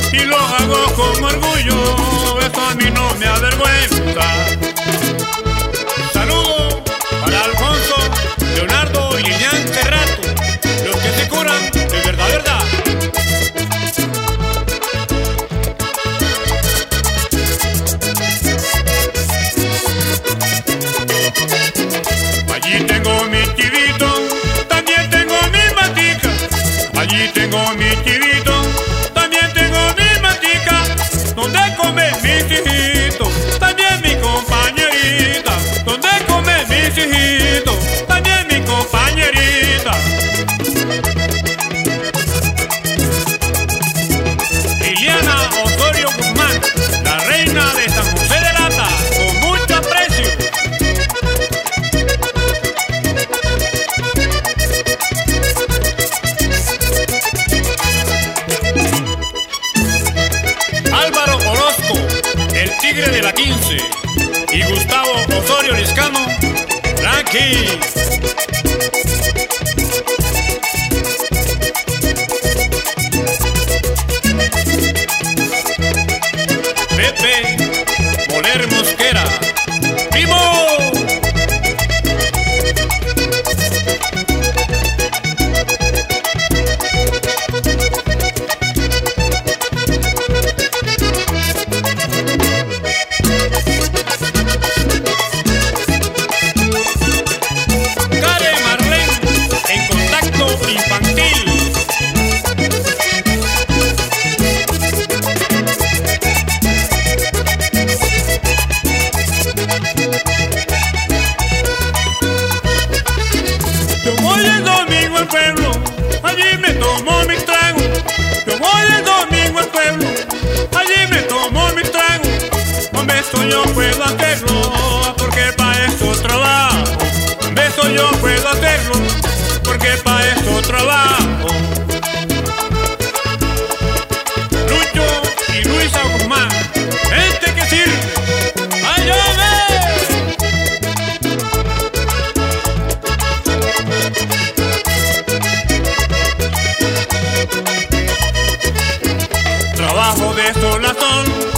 y lo hago con orgullo, eso a mí no me avergüenza. Saludo para Alfonso, Leonardo y Lilian Cerrato, los que se curan de verdad, verdad. Allí tengo mi chivito, también tengo mi matica. Allí tengo mi chivito, también tengo mi matica. Donde comen mis hijitos, también mi compañerita. Donde comen mis hijitos, también mi compañerita. Liliana Osorio Guzmán, la reina de San José de Lata, con mucho aprecio. Álvaro Orozco, el tigre de la 15, y Gustavo Osorio Liscano, Frankie. Pepe Moler Mosquera, ¡vivo! Karen Marlene, en contacto infantil. Yo voy el domingo al pueblo, allí me tomo mis tragos. Yo voy el domingo al pueblo, allí me tomo mis tragos. Con beso yo puedo hacerlo, porque pa' eso trabajo. Con beso yo puedo hacerlo, porque pa' eso trabajo. Lucho y Luisa Guzmán, gente que sirve. ¡Ay, trabajo de sol a sol,